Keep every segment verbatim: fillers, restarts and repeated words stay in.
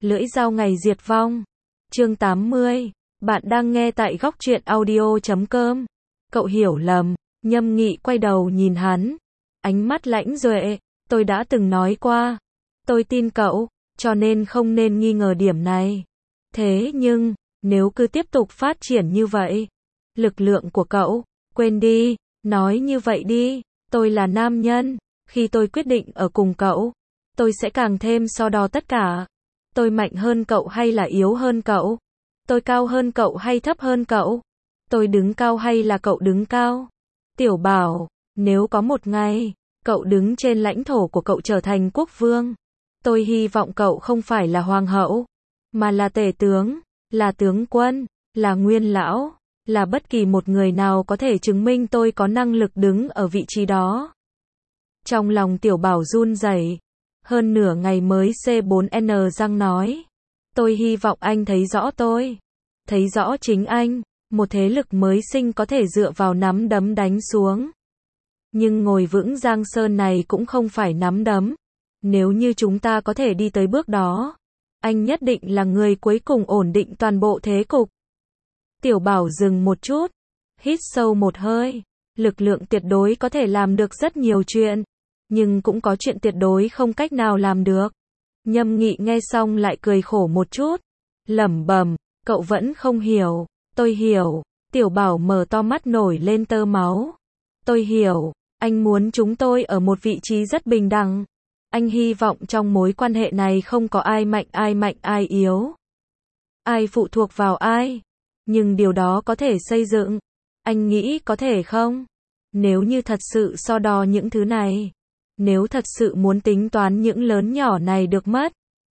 Lưỡi dao ngày diệt vong. Chương tám mươi. Bạn đang nghe tại góc truyện audio chấm com. Cậu hiểu lầm. Nhâm Nghị quay đầu nhìn hắn. Ánh mắt lãnh duệ. Tôi đã từng nói qua. Tôi tin cậu, cho nên không nên nghi ngờ điểm này. Thế nhưng, nếu cứ tiếp tục phát triển như vậy, lực lượng của cậu, quên đi, nói như vậy đi, tôi là nam nhân, khi tôi quyết định ở cùng cậu, tôi sẽ càng thêm so đo tất cả. Tôi mạnh hơn cậu hay là yếu hơn cậu? Tôi cao hơn cậu hay thấp hơn cậu? Tôi đứng cao hay là cậu đứng cao? Tiểu Bảo, nếu có một ngày, cậu đứng trên lãnh thổ của cậu trở thành quốc vương, tôi hy vọng cậu không phải là hoàng hậu, mà là tể tướng, là tướng quân, là nguyên lão, là bất kỳ một người nào có thể chứng minh tôi có năng lực đứng ở vị trí đó. Trong lòng Tiểu Bảo run rẩy, hơn nửa ngày mới C bốn N răng nói. Tôi hy vọng anh thấy rõ tôi, thấy rõ chính anh, một thế lực mới sinh có thể dựa vào nắm đấm đánh xuống. Nhưng ngồi vững Giang Sơn này cũng không phải nắm đấm. Nếu như chúng ta có thể đi tới bước đó, anh nhất định là người cuối cùng ổn định toàn bộ thế cục. Tiểu Bảo dừng một chút, hít sâu một hơi. Lực lượng tuyệt đối có thể làm được rất nhiều chuyện, nhưng cũng có chuyện tuyệt đối không cách nào làm được. Nhâm Nghị nghe xong lại cười khổ một chút, lẩm bẩm, cậu vẫn không hiểu. Tôi hiểu. Tiểu Bảo mở to mắt nổi lên tơ máu. Tôi hiểu, anh muốn chúng tôi ở một vị trí rất bình đẳng. Anh hy vọng trong mối quan hệ này không có ai mạnh ai mạnh ai yếu, ai phụ thuộc vào ai. Nhưng điều đó có thể xây dựng. Anh nghĩ có thể không? Nếu như thật sự so đo những thứ này, nếu thật sự muốn tính toán những lớn nhỏ này được mất,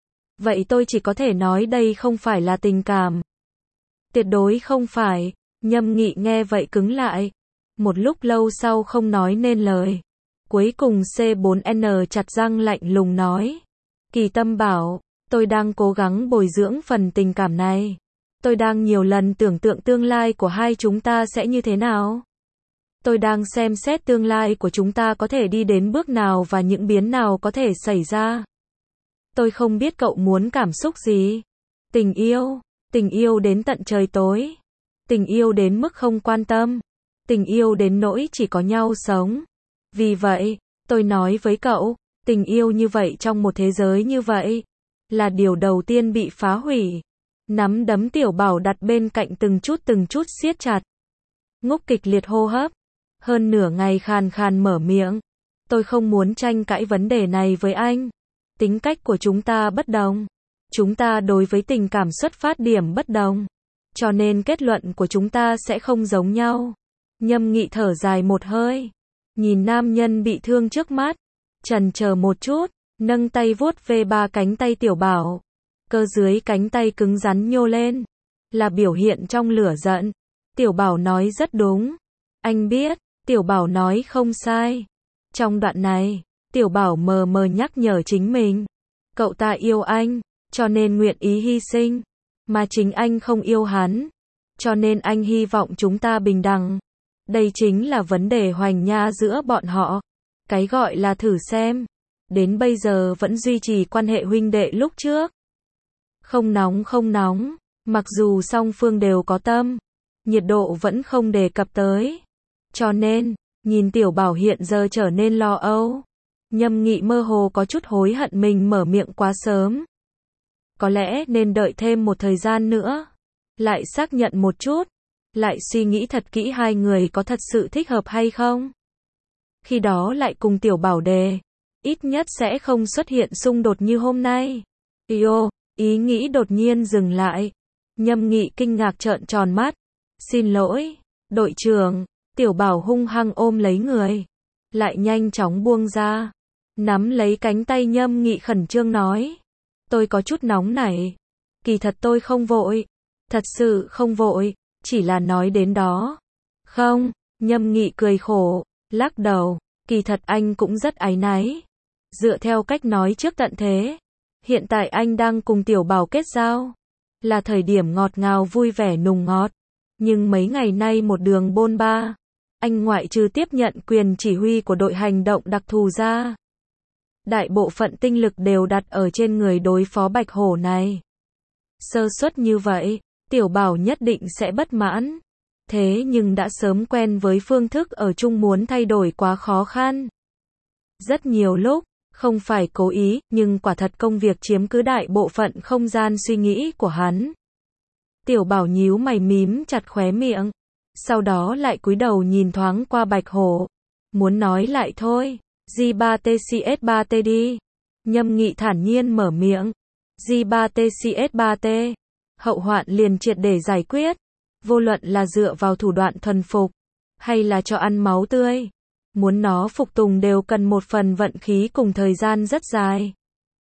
vậy tôi chỉ có thể nói đây không phải là tình cảm. Tuyệt đối không phải. Nhâm Nghị nghe vậy cứng lại. Một lúc lâu sau không nói nên lời. Cuối cùng C bốn N chặt răng lạnh lùng nói. Kỳ Tâm bảo, tôi đang cố gắng bồi dưỡng phần tình cảm này. Tôi đang nhiều lần tưởng tượng tương lai của hai chúng ta sẽ như thế nào. Tôi đang xem xét tương lai của chúng ta có thể đi đến bước nào và những biến nào có thể xảy ra. Tôi không biết cậu muốn cảm xúc gì. Tình yêu, tình yêu đến tận trời tối. Tình yêu đến mức không quan tâm. Tình yêu đến nỗi chỉ có nhau sống. Vì vậy, tôi nói với cậu, tình yêu như vậy trong một thế giới như vậy, là điều đầu tiên bị phá hủy. Nắm đấm Tiểu Bảo đặt bên cạnh từng chút từng chút siết chặt. Ngúc kịch liệt hô hấp. Hơn nửa ngày khàn khàn mở miệng. Tôi không muốn tranh cãi vấn đề này với anh. Tính cách của chúng ta bất đồng. Chúng ta đối với tình cảm xuất phát điểm bất đồng. Cho nên kết luận của chúng ta sẽ không giống nhau. Nhâm Nghị thở dài một hơi. Nhìn nam nhân bị thương trước mắt. Chần chờ một chút. Nâng tay vuốt về ba cánh tay Tiểu Bảo. Cơ dưới cánh tay cứng rắn nhô lên. Là biểu hiện trong lửa giận. Tiểu Bảo nói rất đúng. Anh biết. Tiểu Bảo nói không sai. Trong đoạn này, Tiểu Bảo mờ mờ nhắc nhở chính mình. Cậu ta yêu anh, cho nên nguyện ý hy sinh. Mà chính anh không yêu hắn, cho nên anh hy vọng chúng ta bình đẳng. Đây chính là vấn đề hoành nha giữa bọn họ. Cái gọi là thử xem. Đến bây giờ vẫn duy trì quan hệ huynh đệ lúc trước. Không nóng không nóng. Mặc dù song phương đều có tâm, nhiệt độ vẫn không đề cập tới. Cho nên, nhìn Tiểu Bảo hiện giờ trở nên lo âu. Nhâm Nghị mơ hồ có chút hối hận mình mở miệng quá sớm. Có lẽ nên đợi thêm một thời gian nữa. Lại xác nhận một chút. Lại suy nghĩ thật kỹ hai người có thật sự thích hợp hay không. Khi đó lại cùng Tiểu Bảo đề. Ít nhất sẽ không xuất hiện xung đột như hôm nay. Yêu, ý nghĩ đột nhiên dừng lại. Nhâm Nghị kinh ngạc trợn tròn mắt. Xin lỗi, đội trưởng. Tiểu Bảo hung hăng ôm lấy người. Lại nhanh chóng buông ra. Nắm lấy cánh tay Nhâm Nghị khẩn trương nói. Tôi có chút nóng nảy. Kỳ thật tôi không vội. Thật sự không vội. Chỉ là nói đến đó. Không, Nhâm Nghị cười khổ. Lắc đầu. Kỳ thật anh cũng rất áy náy. Dựa theo cách nói trước tận thế. Hiện tại anh đang cùng Tiểu Bảo kết giao. Là thời điểm ngọt ngào vui vẻ nùng ngọt. Nhưng mấy ngày nay một đường bôn ba. Anh ngoại trừ tiếp nhận quyền chỉ huy của đội hành động đặc thù ra. đại bộ phận tinh lực đều đặt ở trên người đối phó bạch hổ này. Sơ suất như vậy, Tiểu Bảo nhất định sẽ bất mãn. Thế nhưng đã sớm quen với phương thức ở chung muốn thay đổi quá khó khăn. Rất nhiều lúc, không phải cố ý, nhưng quả thật công việc chiếm cứ đại bộ phận không gian suy nghĩ của hắn. Tiểu Bảo nhíu mày mím chặt khóe miệng, sau đó lại cúi đầu nhìn thoáng qua bạch hổ. Muốn nói lại thôi, G ba T C S ba T đi. Nhâm Nghị thản nhiên mở miệng. G ba T C S ba T. Hậu hoạn liền triệt để giải quyết. Vô luận là dựa vào thủ đoạn thuần phục, hay là cho ăn máu tươi. Muốn nó phục tùng đều cần một phần vận khí cùng thời gian rất dài.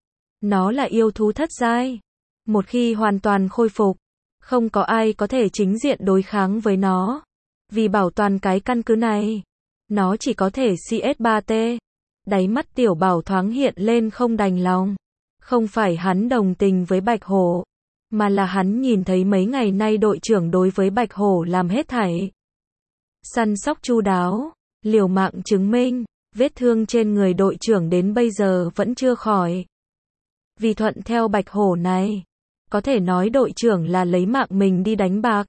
Nó là yêu thú thất giai. Một khi hoàn toàn khôi phục, không có ai có thể chính diện đối kháng với nó. Vì bảo toàn cái căn cứ này, nó chỉ có thể C S ba T. Đáy mắt Tiểu Bảo thoáng hiện lên không đành lòng. Không phải hắn đồng tình với bạch hổ, mà là hắn nhìn thấy mấy ngày nay đội trưởng đối với bạch hổ làm hết thảy. Săn sóc chu đáo, liều mạng chứng minh, vết thương trên người đội trưởng đến bây giờ vẫn chưa khỏi. Vì thuận theo bạch hổ này, có thể nói đội trưởng là lấy mạng mình đi đánh bạc.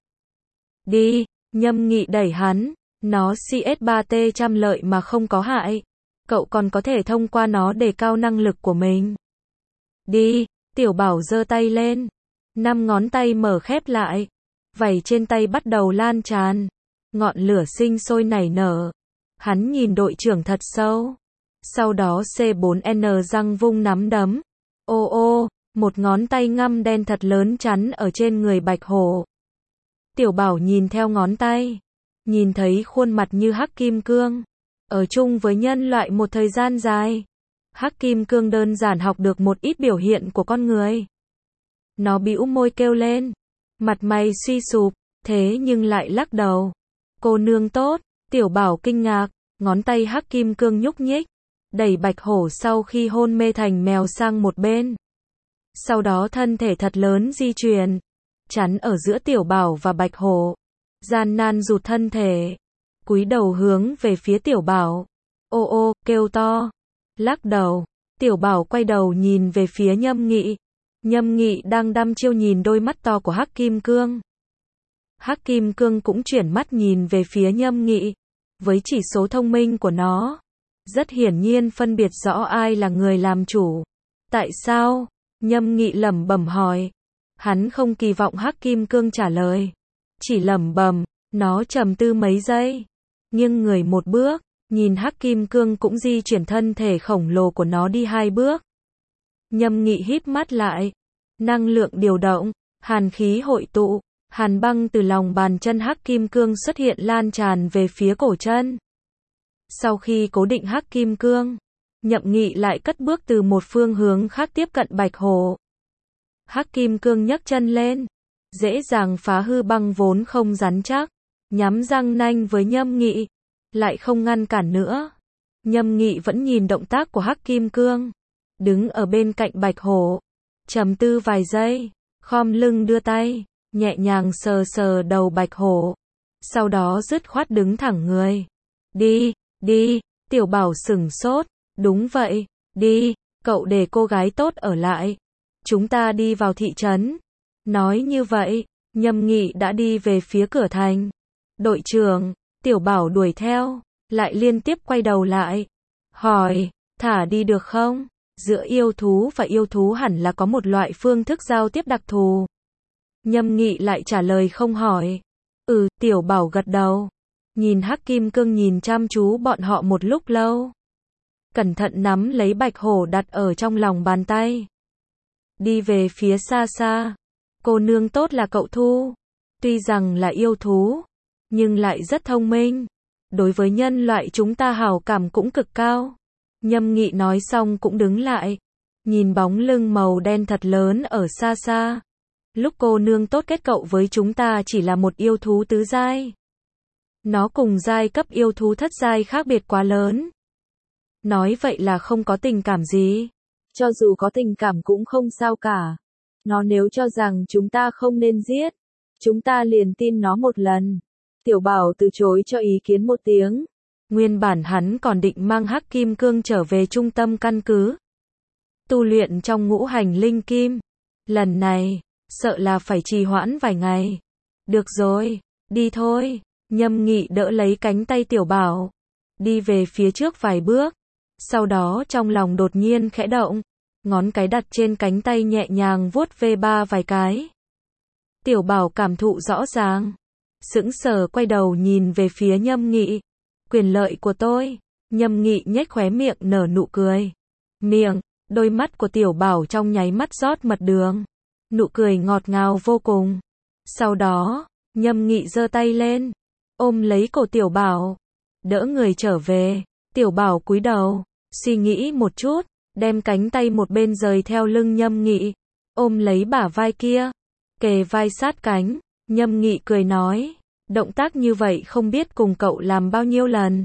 Đi, Nhâm Nghị đẩy hắn, nó C S ba T trăm lợi mà không có hại. Cậu còn có thể thông qua nó đề cao năng lực của mình. Đi, Tiểu Bảo giơ tay lên. Năm ngón tay mở khép lại. Vảy trên tay bắt đầu lan tràn. Ngọn lửa sinh sôi nảy nở. Hắn nhìn đội trưởng thật sâu. Sau đó C bốn N răng vung nắm đấm. Ô ô, một ngón tay ngăm đen thật lớn chắn ở trên người bạch hổ. Tiểu Bảo nhìn theo ngón tay. Nhìn thấy khuôn mặt như hắc kim cương. Ở chung với nhân loại một thời gian dài. Hắc kim cương đơn giản học được một ít biểu hiện của con người. Nó bĩu môi kêu lên. Mặt mày suy sụp, thế nhưng lại lắc đầu. Cô nương tốt, Tiểu Bảo kinh ngạc, ngón tay hắc kim cương nhúc nhích. Đẩy bạch hổ sau khi hôn mê thành mèo sang một bên. Sau đó thân thể thật lớn di chuyển. Chắn ở giữa Tiểu Bảo và bạch hổ. Gian nan rụt thân thể. Cúi đầu hướng về phía Tiểu Bảo. Ô ô, kêu to. Lắc đầu. Tiểu Bảo quay đầu nhìn về phía Nhâm Nghị. Nhâm Nghị đang đăm chiêu nhìn đôi mắt to của hắc kim cương. Hắc kim cương cũng chuyển mắt nhìn về phía Nhâm Nghị. Với chỉ số thông minh của nó, rất hiển nhiên phân biệt rõ ai là người làm chủ. Tại sao? Nhâm Nghị lẩm bẩm hỏi. Hắn không kỳ vọng hắc kim cương trả lời. Chỉ lẩm bẩm, nó trầm tư mấy giây. Nghiêng người một bước, nhìn hắc kim cương cũng di chuyển thân thể khổng lồ của nó đi hai bước. Nhâm Nghị híp mắt lại. Năng lượng điều động, hàn khí hội tụ, hàn băng từ lòng bàn chân hắc kim cương xuất hiện lan tràn về phía cổ chân. Sau khi cố định hắc kim cương, Nhậm Nghị lại cất bước từ một phương hướng khác tiếp cận bạch hổ. Hắc kim cương nhấc chân lên, dễ dàng phá hư băng vốn không rắn chắc, nhắm răng nanh với Nhâm Nghị, lại không ngăn cản nữa. Nhâm Nghị vẫn nhìn động tác của hắc kim cương, đứng ở bên cạnh bạch hổ, trầm tư vài giây, khom lưng đưa tay, nhẹ nhàng sờ sờ đầu bạch hổ, sau đó dứt khoát đứng thẳng người. Đi, đi, Tiểu Bảo sửng sốt, đúng vậy, đi, cậu để cô gái tốt ở lại. Chúng ta đi vào thị trấn. Nói như vậy, Nhâm Nghị đã đi về phía cửa thành. Đội trưởng, Tiểu Bảo đuổi theo, lại liên tiếp quay đầu lại. Hỏi, thả đi được không? Giữa yêu thú và yêu thú hẳn là có một loại phương thức giao tiếp đặc thù. Nhâm Nghị lại trả lời không hỏi. Ừ, Tiểu Bảo gật đầu. Nhìn hắc kim cương nhìn chăm chú bọn họ một lúc lâu. Cẩn thận nắm lấy bạch hổ đặt ở trong lòng bàn tay. Đi về phía xa xa. Cô nương tốt là cậu Thu. Tuy rằng là yêu thú, nhưng lại rất thông minh. Đối với nhân loại chúng ta hảo cảm cũng cực cao. Nhâm Nghị nói xong cũng đứng lại. Nhìn bóng lưng màu đen thật lớn ở xa xa. Lúc cô nương tốt kết cậu với chúng ta chỉ là một yêu thú tứ giai. Nó cùng giai cấp yêu thú thất giai khác biệt quá lớn. Nói vậy là không có tình cảm gì. Cho dù có tình cảm cũng không sao cả. Nó nếu cho rằng chúng ta không nên giết, chúng ta liền tin nó một lần. Tiểu Bảo từ chối cho ý kiến một tiếng. Nguyên bản hắn còn định mang Hắc Kim Cương trở về trung tâm căn cứ tu luyện trong ngũ hành linh kim. Lần này, sợ là phải trì hoãn vài ngày. Được rồi, đi thôi. Nhâm Nghị đỡ lấy cánh tay Tiểu Bảo, đi về phía trước vài bước. Sau đó trong lòng đột nhiên khẽ động, ngón cái đặt trên cánh tay nhẹ nhàng vuốt ve ba vài cái. Tiểu Bảo cảm thụ rõ ràng, sững sờ quay đầu nhìn về phía Nhâm Nghị. Quyền lợi của tôi. Nhâm Nghị nhếch khóe miệng nở nụ cười. Miệng, đôi mắt của Tiểu Bảo trong nháy mắt rót mật đường. Nụ cười ngọt ngào vô cùng. Sau đó, Nhâm Nghị giơ tay lên, ôm lấy cổ Tiểu Bảo, đỡ người trở về. Tiểu Bảo cúi đầu, suy nghĩ một chút, đem cánh tay một bên rời theo lưng Nhâm Nghị, ôm lấy bả vai kia, kề vai sát cánh. Nhâm Nghị cười nói, động tác như vậy không biết cùng cậu làm bao nhiêu lần.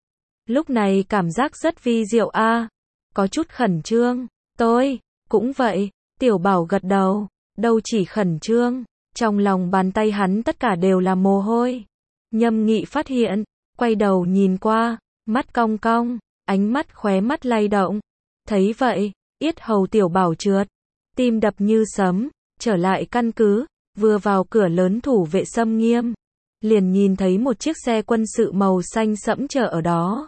Lúc này cảm giác rất vi diệu a, à, có chút khẩn trương. Tôi cũng vậy. Tiểu Bảo gật đầu, đâu chỉ khẩn trương, trong lòng bàn tay hắn tất cả đều là mồ hôi. Nhâm Nghị phát hiện, quay đầu nhìn qua, mắt cong cong, ánh mắt khóe mắt lay động. Thấy vậy, yết hầu Tiểu Bảo trượt, tim đập như sấm. Trở lại căn cứ, vừa vào cửa lớn thủ vệ xâm nghiêm, liền nhìn thấy một chiếc xe quân sự màu xanh sẫm chờ ở đó.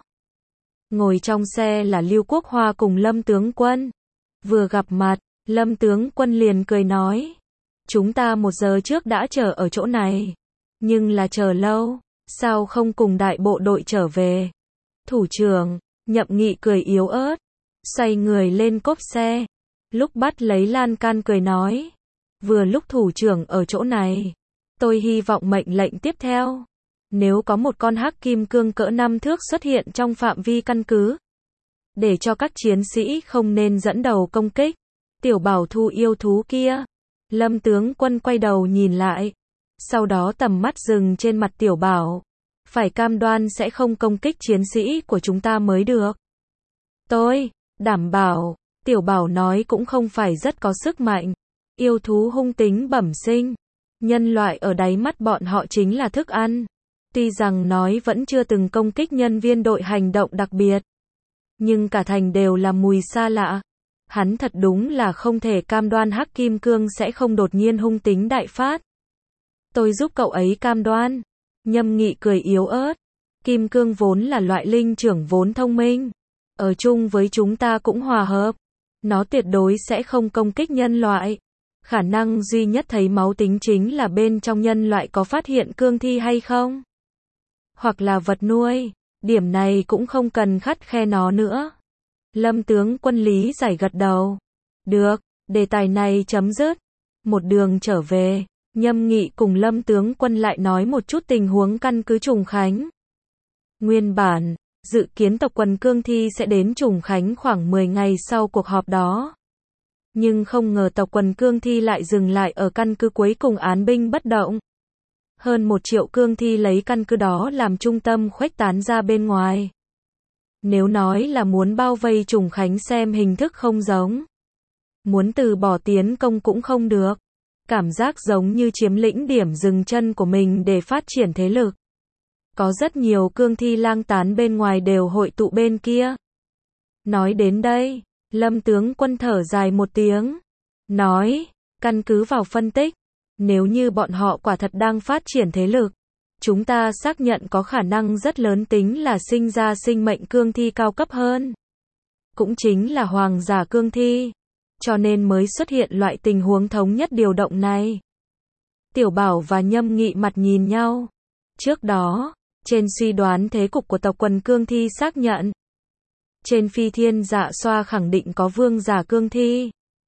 Ngồi trong xe là Lưu Quốc Hoa cùng Lâm tướng quân. Vừa gặp mặt, Lâm tướng quân liền cười nói, chúng ta một giờ trước đã chờ ở chỗ này, nhưng là chờ lâu, sao không cùng đại bộ đội trở về? Thủ trưởng, Nhậm Nghị cười yếu ớt, xoay người lên cốp xe, lúc bắt lấy lan can cười nói, vừa lúc thủ trưởng ở chỗ này, tôi hy vọng mệnh lệnh tiếp theo, nếu có một con Hắc Kim Cương cỡ năm thước xuất hiện trong phạm vi căn cứ, để cho các chiến sĩ không nên dẫn đầu công kích. Tiểu Bảo thu yêu thú kia. Lâm tướng quân quay đầu nhìn lại, sau đó tầm mắt dừng trên mặt Tiểu Bảo. Phải cam đoan sẽ không công kích chiến sĩ của chúng ta mới được. Tôi đảm bảo. Tiểu Bảo nói cũng không phải rất có sức mạnh. Yêu thú hung tính bẩm sinh, nhân loại ở đáy mắt bọn họ chính là thức ăn. Tuy rằng nói vẫn chưa từng công kích nhân viên đội hành động đặc biệt, nhưng cả thành đều là mùi xa lạ. Hắn thật đúng là không thể cam đoan Hắc Kim Cương sẽ không đột nhiên hung tính đại phát. Tôi giúp cậu ấy cam đoan. Nhâm Nghị cười yếu ớt. Kim Cương vốn là loại linh trưởng vốn thông minh. Ở chung với chúng ta cũng hòa hợp. Nó tuyệt đối sẽ không công kích nhân loại. Khả năng duy nhất thấy máu tính chính là bên trong nhân loại có phát hiện cương thi hay không. Hoặc là vật nuôi. Điểm này cũng không cần khắt khe nó nữa. Lâm tướng quân lý giải gật đầu. Được, đề tài này chấm dứt. Một đường trở về, Nhâm Nghị cùng Lâm tướng quân lại nói một chút tình huống căn cứ Trùng Khánh. Nguyên bản, dự kiến tộc quần cương thi sẽ đến Trùng Khánh khoảng mười ngày sau cuộc họp đó. Nhưng không ngờ tộc quần cương thi lại dừng lại ở căn cứ cuối cùng án binh bất động. Hơn một triệu cương thi lấy căn cứ đó làm trung tâm khuếch tán ra bên ngoài. Nếu nói là muốn bao vây Trùng Khánh xem hình thức không giống. Muốn từ bỏ tiến công cũng không được. Cảm giác giống như chiếm lĩnh điểm dừng chân của mình để phát triển thế lực. Có rất nhiều cương thi lang tán bên ngoài đều hội tụ bên kia. Nói đến đây, Lâm tướng quân thở dài một tiếng. Nói, căn cứ vào phân tích, nếu như bọn họ quả thật đang phát triển thế lực, chúng ta xác nhận có khả năng rất lớn tính là sinh ra sinh mệnh cương thi cao cấp hơn. Cũng chính là hoàng giả cương thi. Cho nên mới xuất hiện loại tình huống thống nhất điều động này. Tiểu Bảo và Nhâm Nghị mặt nhìn nhau. Trước đó, trên suy đoán thế cục của tộc quần cương thi xác nhận. Trên phi thiên dạ xoa khẳng định có vương giả cương thi.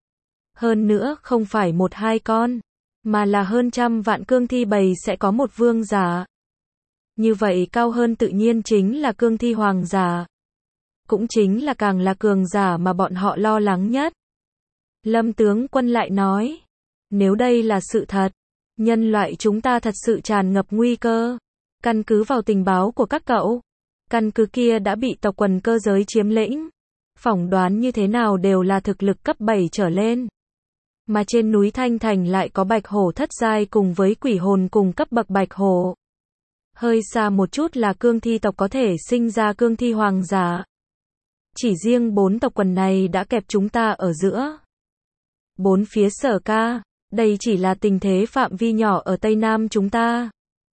Hơn nữa không phải một hai con, mà là hơn trăm vạn cương thi bầy sẽ có một vương giả. Như vậy cao hơn tự nhiên chính là cương thi hoàng giả. Cũng chính là càng là cường giả mà bọn họ lo lắng nhất. Lâm tướng quân lại nói, nếu đây là sự thật, nhân loại chúng ta thật sự tràn ngập nguy cơ. Căn cứ vào tình báo của các cậu, căn cứ kia đã bị tộc quần cơ giới chiếm lĩnh. Phỏng đoán như thế nào đều là thực lực cấp bảy trở lên. Mà trên núi Thanh Thành lại có bạch hổ thất giai cùng với quỷ hồn cùng cấp bậc bạch hổ. Hơi xa một chút là cương thi tộc có thể sinh ra cương thi hoàng giả. Chỉ riêng bốn tộc quần này đã kẹp chúng ta ở giữa. Bốn phía Sở ca, đây chỉ là tình thế phạm vi nhỏ ở Tây Nam chúng ta.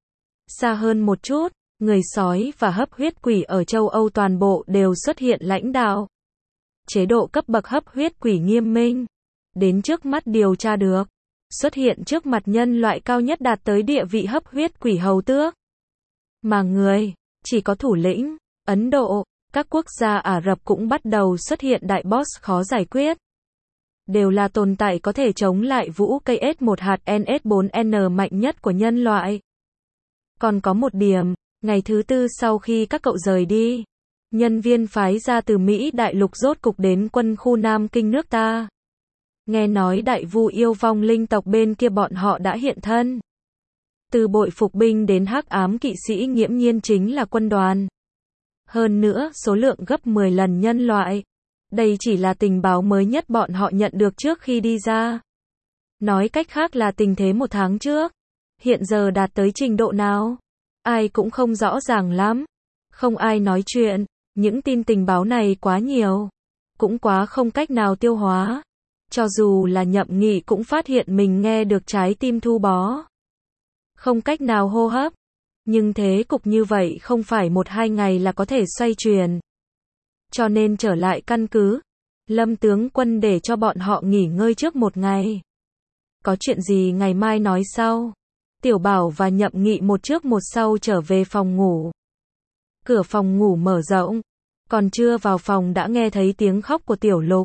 Xa hơn một chút, người sói và hấp huyết quỷ ở châu Âu toàn bộ đều xuất hiện lãnh đạo. Chế độ cấp bậc hấp huyết quỷ nghiêm minh, đến trước mắt điều tra được, xuất hiện trước mặt nhân loại cao nhất đạt tới địa vị hấp huyết quỷ hầu tước. Mà người, chỉ có thủ lĩnh, Ấn Độ, các quốc gia Ả Rập cũng bắt đầu xuất hiện đại boss khó giải quyết. Đều là tồn tại có thể chống lại vũ cây S một hạt N S bốn N mạnh nhất của nhân loại. Còn có một điểm, ngày thứ tư sau khi các cậu rời đi, nhân viên phái ra từ Mỹ đại lục rốt cục đến quân khu Nam Kinh nước ta. Nghe nói đại vu yêu vong linh tộc bên kia bọn họ đã hiện thân. Từ bội phục binh đến hắc ám kỵ sĩ nghiễm nhiên chính là quân đoàn. Hơn nữa, số lượng gấp mười lần nhân loại. Đây chỉ là tình báo mới nhất bọn họ nhận được trước khi đi ra. Nói cách khác là tình thế một tháng trước. Hiện giờ đạt tới trình độ nào? Ai cũng không rõ ràng lắm. Không ai nói chuyện. Những tin tình báo này quá nhiều. Cũng quá không cách nào tiêu hóa. Cho dù là Nhậm Nghị cũng phát hiện mình nghe được trái tim thu bó. Không cách nào hô hấp. Nhưng thế cục như vậy không phải một hai ngày là có thể xoay chuyển. Cho nên trở lại căn cứ. Lâm tướng quân để cho bọn họ nghỉ ngơi trước một ngày. Có chuyện gì ngày mai nói sau. Tiểu Bảo và Nhậm Nghị một trước một sau trở về phòng ngủ. Cửa phòng ngủ mở rộng. Còn chưa vào phòng đã nghe thấy tiếng khóc của Tiểu Lục.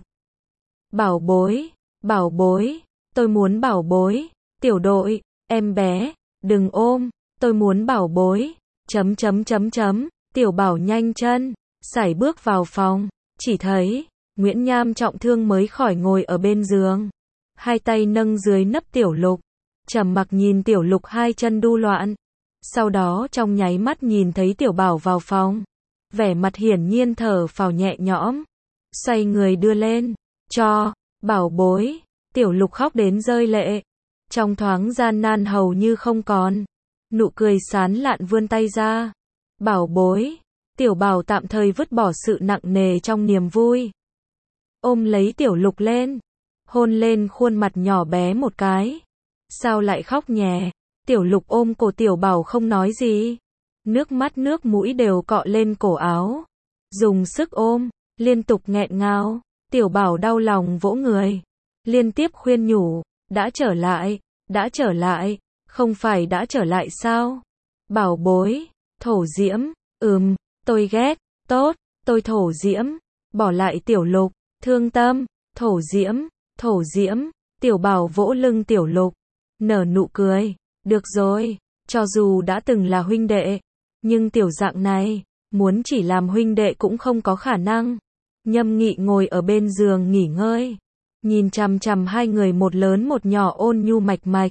Bảo bối, bảo bối, tôi muốn bảo bối. Tiểu đội, em bé, đừng ôm, tôi muốn bảo bối. Chấm chấm chấm chấm, Tiểu Bảo nhanh chân, sải bước vào phòng, chỉ thấy Nguyễn Nham trọng thương mới khỏi ngồi ở bên giường, hai tay nâng dưới nấp Tiểu Lục, trầm mặc nhìn Tiểu Lục hai chân đu loạn. Sau đó trong nháy mắt nhìn thấy Tiểu Bảo vào phòng, vẻ mặt hiển nhiên thở phào nhẹ nhõm, xoay người đưa lên, cho, bảo bối. Tiểu Lục khóc đến rơi lệ, trong thoáng gian nan hầu như không còn, nụ cười sán lạn vươn tay ra, bảo bối. Tiểu Bảo tạm thời vứt bỏ sự nặng nề trong niềm vui, ôm lấy Tiểu Lục lên, hôn lên khuôn mặt nhỏ bé một cái. Sao lại khóc nhè? Tiểu Lục ôm cổ Tiểu Bảo không nói gì, nước mắt nước mũi đều cọ lên cổ áo, dùng sức ôm, liên tục nghẹn ngào. Tiểu Bảo đau lòng vỗ người, liên tiếp khuyên nhủ, đã trở lại, đã trở lại, không phải đã trở lại sao? Bảo bối, thổ diễm, ừm, tôi ghét, tốt, tôi thổ diễm, bỏ lại Tiểu Lục, thương tâm, thổ diễm, thổ diễm. Tiểu Bảo vỗ lưng Tiểu Lục, nở nụ cười, được rồi, cho dù đã từng là huynh đệ, nhưng tiểu dạng này, muốn chỉ làm huynh đệ cũng không có khả năng. Nhâm Nghị ngồi ở bên giường nghỉ ngơi, nhìn chằm chằm hai người một lớn một nhỏ ôn nhu mạch mạch.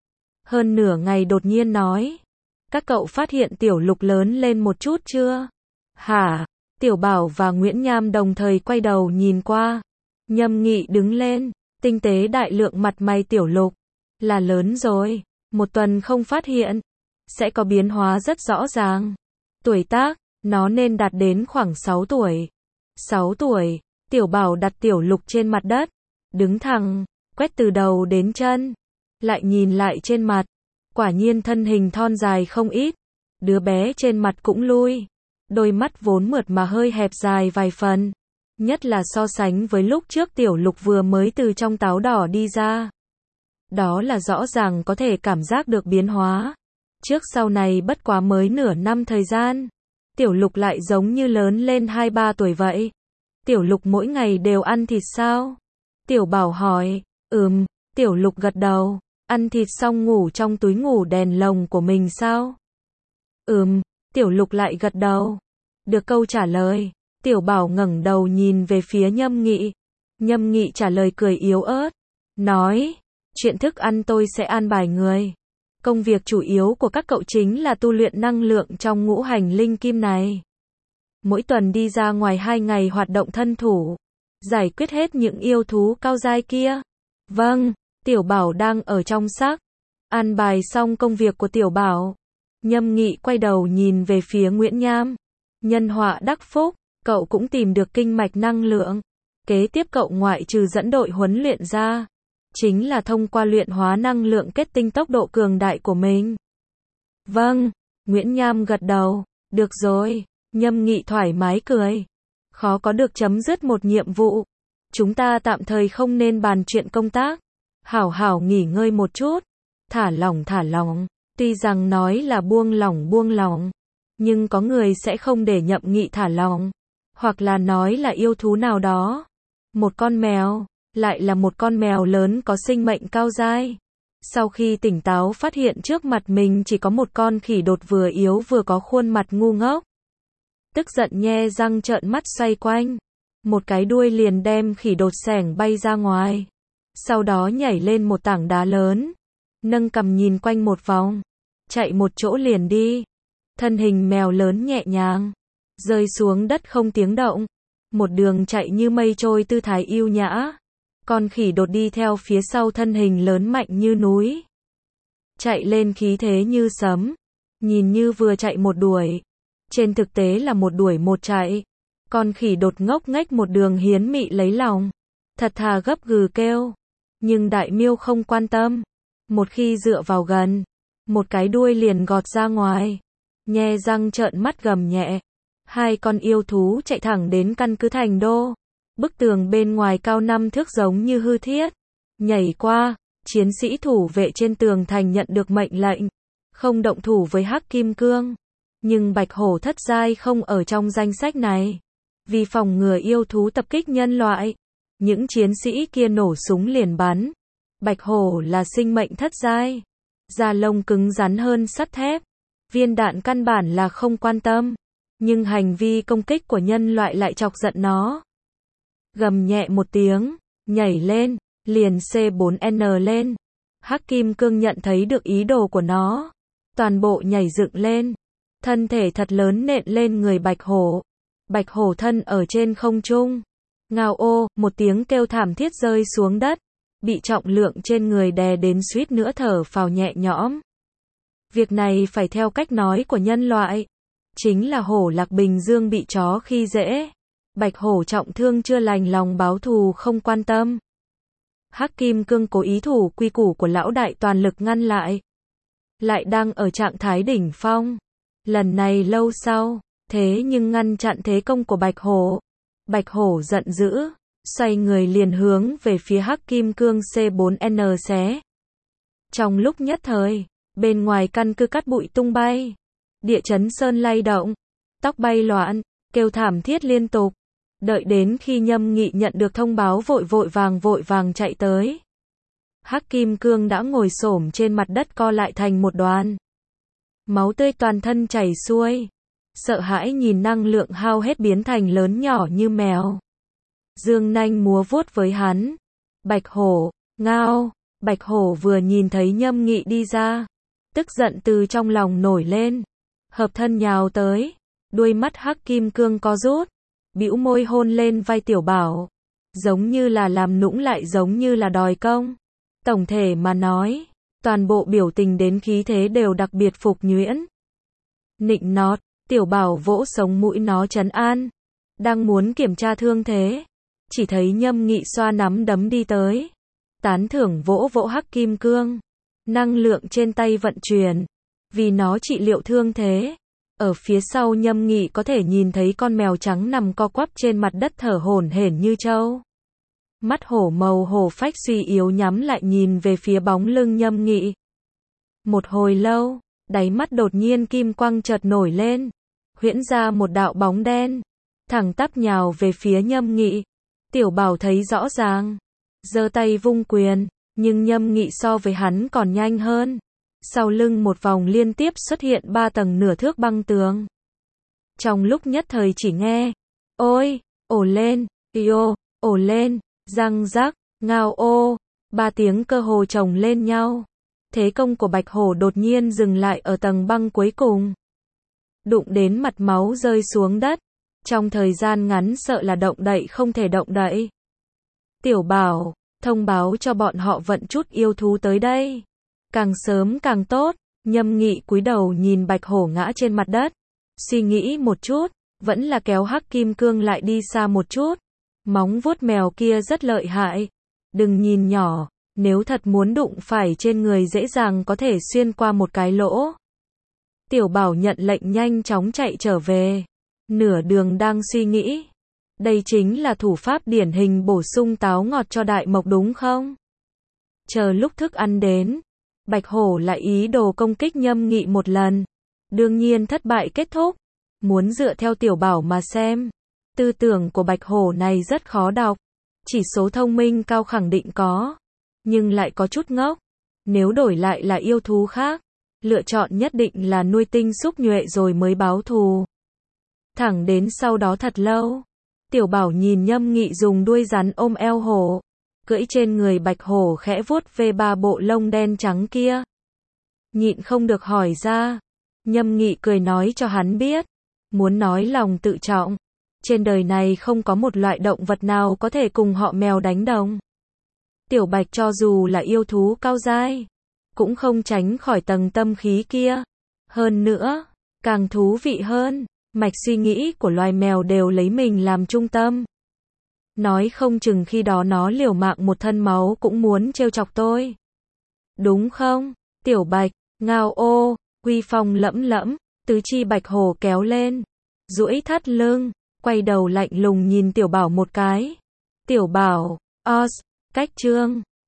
Hơn nửa ngày đột nhiên nói, các cậu phát hiện Tiểu Lục lớn lên một chút chưa? Hả? Tiểu Bảo và Nguyễn Nham đồng thời quay đầu nhìn qua. Nhâm Nghị đứng lên, tinh tế đại lượng mặt mày Tiểu Lục, là lớn rồi, một tuần không phát hiện, sẽ có biến hóa rất rõ ràng. Tuổi tác, nó nên đạt đến khoảng sáu tuổi. sáu tuổi, Tiểu Bảo đặt Tiểu Lục trên mặt đất, đứng thẳng, quét từ đầu đến chân, lại nhìn lại trên mặt, quả nhiên thân hình thon dài không ít, đứa bé trên mặt cũng lui, đôi mắt vốn mượt mà hơi hẹp dài vài phần, nhất là so sánh với lúc trước Tiểu Lục vừa mới từ trong táo đỏ đi ra. Đó là rõ ràng có thể cảm giác được biến hóa. Trước sau này bất quá mới nửa năm thời gian, Tiểu Lục lại giống như lớn lên hai ba tuổi vậy. Tiểu Lục mỗi ngày đều ăn thịt sao? Tiểu Bảo hỏi. Ừm, Tiểu Lục gật đầu. Ăn thịt xong ngủ trong túi ngủ đèn lồng của mình sao? Ừm, Tiểu Lục lại gật đầu. Được câu trả lời, Tiểu Bảo ngẩng đầu nhìn về phía Nhâm Nghị. Nhâm Nghị trả lời cười yếu ớt, nói, chuyện thức ăn tôi sẽ an bài người. Công việc chủ yếu của các cậu chính là tu luyện năng lượng trong ngũ hành linh kim này. Mỗi tuần đi ra ngoài hai ngày hoạt động thân thủ, giải quyết hết những yêu thú cao giai kia. Vâng, Tiểu Bảo đang ở trong sắc. An bài xong công việc của Tiểu Bảo, Nhâm Nghị quay đầu nhìn về phía Nguyễn Nham. Nhân họa đắc phúc, cậu cũng tìm được kinh mạch năng lượng. Kế tiếp cậu ngoại trừ dẫn đội huấn luyện ra, chính là thông qua luyện hóa năng lượng kết tinh tốc độ cường đại của mình. Vâng, Nguyễn Nham gật đầu. Được rồi, Nhâm Nghị thoải mái cười. Khó có được chấm dứt một nhiệm vụ. Chúng ta tạm thời không nên bàn chuyện công tác. Hảo hảo nghỉ ngơi một chút. Thả lỏng thả lỏng. Tuy rằng nói là buông lỏng buông lỏng, nhưng có người sẽ không để Nhâm Nghị thả lỏng. Hoặc là nói là yêu thú nào đó. Một con mèo, lại là một con mèo lớn có sinh mệnh cao dai. Sau khi tỉnh táo phát hiện trước mặt mình chỉ có một con khỉ đột vừa yếu vừa có khuôn mặt ngu ngốc. Tức giận nhe răng trợn mắt xoay quanh. Một cái đuôi liền đem khỉ đột xẻng bay ra ngoài. Sau đó nhảy lên một tảng đá lớn. Nâng cằm nhìn quanh một vòng. Chạy một chỗ liền đi. Thân hình mèo lớn nhẹ nhàng. Rơi xuống đất không tiếng động. Một đường chạy như mây trôi tư thái yêu nhã. Con khỉ đột đi theo phía sau thân hình lớn mạnh như núi. Chạy lên khí thế như sấm. Nhìn như vừa chạy một đuổi. Trên thực tế là một đuổi một chạy. Con khỉ đột ngốc nghếch một đường hiến mị lấy lòng. Thật thà gấp gừ kêu. Nhưng đại miêu không quan tâm. Một khi dựa vào gần, một cái đuôi liền gọt ra ngoài. Nhe răng trợn mắt gầm nhẹ. Hai con yêu thú chạy thẳng đến căn cứ thành đô. Bức tường bên ngoài cao năm thước giống như hư thiết. Nhảy qua, chiến sĩ thủ vệ trên tường thành nhận được mệnh lệnh. Không động thủ với Hắc Kim Cương. Nhưng Bạch Hổ thất giai không ở trong danh sách này. Vì phòng ngừa yêu thú tập kích nhân loại. Những chiến sĩ kia nổ súng liền bắn. Bạch Hổ là sinh mệnh thất giai. Da lông cứng rắn hơn sắt thép. Viên đạn căn bản là không quan tâm. Nhưng hành vi công kích của nhân loại lại chọc giận nó. Gầm nhẹ một tiếng, nhảy lên, liền C bốn N lên. Hắc Kim Cương nhận thấy được ý đồ của nó. Toàn bộ nhảy dựng lên. Thân thể thật lớn nện lên người Bạch Hổ. Bạch Hổ thân ở trên không trung. Ngao ô, một tiếng kêu thảm thiết rơi xuống đất. Bị trọng lượng trên người đè đến suýt nữa thở phào nhẹ nhõm. Việc này phải theo cách nói của nhân loại. Chính là hổ Lạc Bình Dương bị chó khi dễ. Bạch Hổ trọng thương chưa lành lòng báo thù không quan tâm. Hắc Kim Cương cố ý thủ quy củ của lão đại toàn lực ngăn lại. Lại đang ở trạng thái đỉnh phong. Lần này lâu sau, thế nhưng ngăn chặn thế công của Bạch Hổ. Bạch Hổ giận dữ, xoay người liền hướng về phía Hắc Kim Cương C bốn N xé. Trong lúc nhất thời, bên ngoài căn cứ cát bụi tung bay. Địa chấn sơn lay động, tóc bay loạn, kêu thảm thiết liên tục. Đợi đến khi Nhâm Nghị nhận được thông báo vội vội vàng vội vàng chạy tới. Hắc Kim Cương đã ngồi xổm trên mặt đất co lại thành một đoàn. Máu tươi toàn thân chảy xuôi. Sợ hãi nhìn năng lượng hao hết biến thành lớn nhỏ như mèo. Dương nanh múa vuốt với hắn. Bạch Hổ, ngao. Bạch Hổ vừa nhìn thấy Nhâm Nghị đi ra. Tức giận từ trong lòng nổi lên. Hợp thân nhào tới. Đuôi mắt Hắc Kim Cương co rút. Bĩu môi hôn lên vai Tiểu Bảo. Giống như là làm nũng lại giống như là đòi công. Tổng thể mà nói, toàn bộ biểu tình đến khí thế đều đặc biệt phục nhuyễn. Nịnh nót, Tiểu Bảo vỗ sống mũi nó trấn an. Đang muốn kiểm tra thương thế. Chỉ thấy Nhâm Nghị xoa nắm đấm đi tới. Tán thưởng vỗ vỗ Hắc Kim Cương. Năng lượng trên tay vận chuyển. Vì nó trị liệu thương thế. Ở phía sau Nhâm Nghị có thể nhìn thấy con mèo trắng nằm co quắp trên mặt đất thở hổn hển như trâu. Mắt hổ màu hổ phách suy yếu nhắm lại nhìn về phía bóng lưng Nhâm Nghị. Một hồi lâu, đáy mắt đột nhiên kim quang chợt nổi lên. Huyễn ra một đạo bóng đen. Thẳng tắp nhào về phía Nhâm Nghị. Tiểu Bảo thấy rõ ràng. Giơ tay vung quyền. Nhưng Nhâm Nghị so với hắn còn nhanh hơn. Sau lưng một vòng liên tiếp xuất hiện ba tầng nửa thước băng tường. Trong lúc nhất thời chỉ nghe. Ôi, ồ lên, yêu, ồ lên, răng rắc, ngao ô. Ba tiếng cơ hồ chồng lên nhau. Thế công của Bạch Hổ đột nhiên dừng lại ở tầng băng cuối cùng. Đụng đến mặt máu rơi xuống đất. Trong thời gian ngắn sợ là động đậy không thể động đậy. Tiểu Bảo, thông báo cho bọn họ vận chút yêu thú tới đây. Càng sớm càng tốt. Nhâm Nghị cúi đầu nhìn bạch hổ ngã trên mặt đất, suy nghĩ một chút, vẫn là kéo hắc kim cương lại đi xa một chút. Móng vuốt mèo kia rất lợi hại, đừng nhìn nhỏ, nếu thật muốn đụng phải trên người dễ dàng có thể xuyên qua một cái lỗ. Tiểu Bảo nhận lệnh nhanh chóng chạy trở về, nửa đường đang suy nghĩ, đây chính là thủ pháp điển hình bổ sung táo ngọt cho đại mộc đúng không? Chờ lúc thức ăn đến, bạch hổ lại ý đồ công kích Nhâm Nghị một lần, đương nhiên thất bại kết thúc. Muốn dựa theo Tiểu Bảo mà xem, tư tưởng của bạch hổ này rất khó đọc, chỉ số thông minh cao khẳng định có, nhưng lại có chút ngốc. Nếu đổi lại là yêu thú khác, lựa chọn nhất định là nuôi tinh xúc nhuệ rồi mới báo thù. Thẳng đến sau đó thật lâu, Tiểu Bảo nhìn Nhâm Nghị dùng đuôi rắn ôm eo hổ, cưỡi trên người bạch hổ khẽ vuốt về ba bộ lông đen trắng kia. Nhịn không được hỏi ra, Nhâm Nghị cười nói cho hắn biết, muốn nói lòng tự trọng, trên đời này không có một loại động vật nào có thể cùng họ mèo đánh đồng. Tiểu Bạch cho dù là yêu thú cao giai, cũng không tránh khỏi tầng tâm khí kia. Hơn nữa, càng thú vị hơn, mạch suy nghĩ của loài mèo đều lấy mình làm trung tâm. Nói không chừng khi đó nó liều mạng một thân máu cũng muốn trêu chọc tôi. Đúng không, Tiểu Bạch, ngao ô, uy phong lẫm lẫm, tứ chi bạch hổ kéo lên, duỗi thắt lưng, quay đầu lạnh lùng nhìn Tiểu Bảo một cái. Tiểu Bảo, os, cách chương.